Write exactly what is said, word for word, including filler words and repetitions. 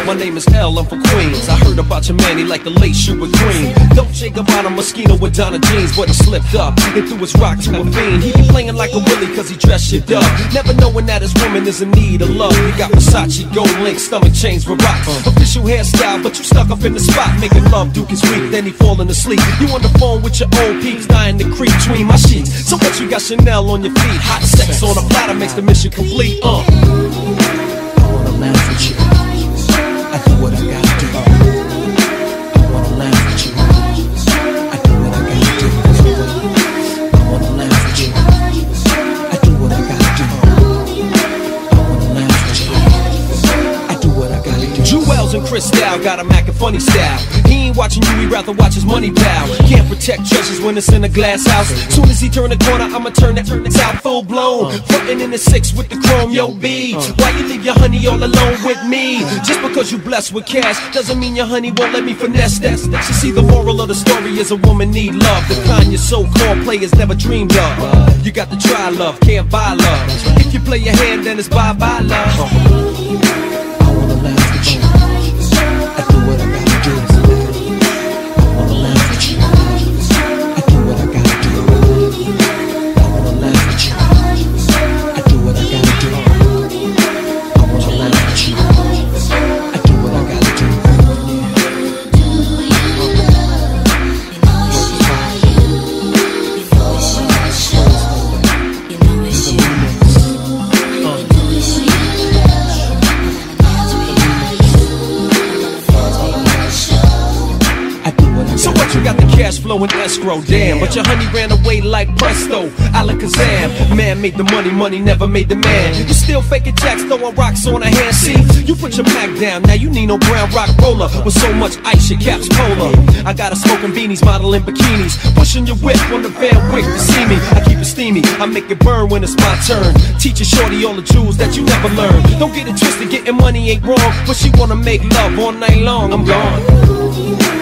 My name is L, I'm from Queens. I heard about your man, he like the late shoe with green. Don't shake about a mosquito with Donna jeans, but he slipped up and threw his rock to a fiend. He be playing like a willy cause he dressed shit up, never knowing that his woman is in need of love. He got Versace, gold link, stomach chains with rocks, official hairstyle, but you stuck up in the spot, making love, Duke is weak, then he falling asleep. You on the phone with your old peeps, dying to creep between my sheets. So what, you got Chanel on your feet, hot sex on a platter makes the mission complete. Uh. I wanna laugh with you, I do what I gotta do. I wanna laugh with you, I do what I gotta do. I wanna laugh with you, I do what I gotta do. I wanna laugh with you, I do what I gotta do. Jewels and Cristal got him acting funny style. He ain't watching you, he rather watch his money pal. Can't protect treasures when it's in a glass house. Soon as he turn the corner, I'ma turn that out full blown. Frontin' in the six with the chrome, yo B. Why you leave your honey all alone with me? Just because you blessed with cash doesn't mean your honey won't let me finesse that. You see, the moral of the story is a woman need love, the kind your so-called players never dreamed of. You got to try love, can't buy love. If you play your hand, then it's bye-bye love. I wanna laugh with you, I do what I gotta do. I wanna laugh with you, I do what I gotta do. I wanna laugh with you, I do what I gotta do. I wanna laugh with you, I do what I gotta do. So what, you got the cash flow in escrow, damn, but your honey ran away like presto, Alakazam. Man made the money, money never made the man. You still faking jacks, throwing rocks on a hand. See, you put your Mac down, now you need no brown rock roller with so much ice, your cap's polar. I got a smoking beanies, modeling bikinis, pushing your whip on the Van Wick to see me. I keep it steamy, I make it burn when it's my turn. Teaching shorty all the jewels that you never learned. Don't get it twisted, getting money ain't wrong, but she wanna make love all night long. I'm gone.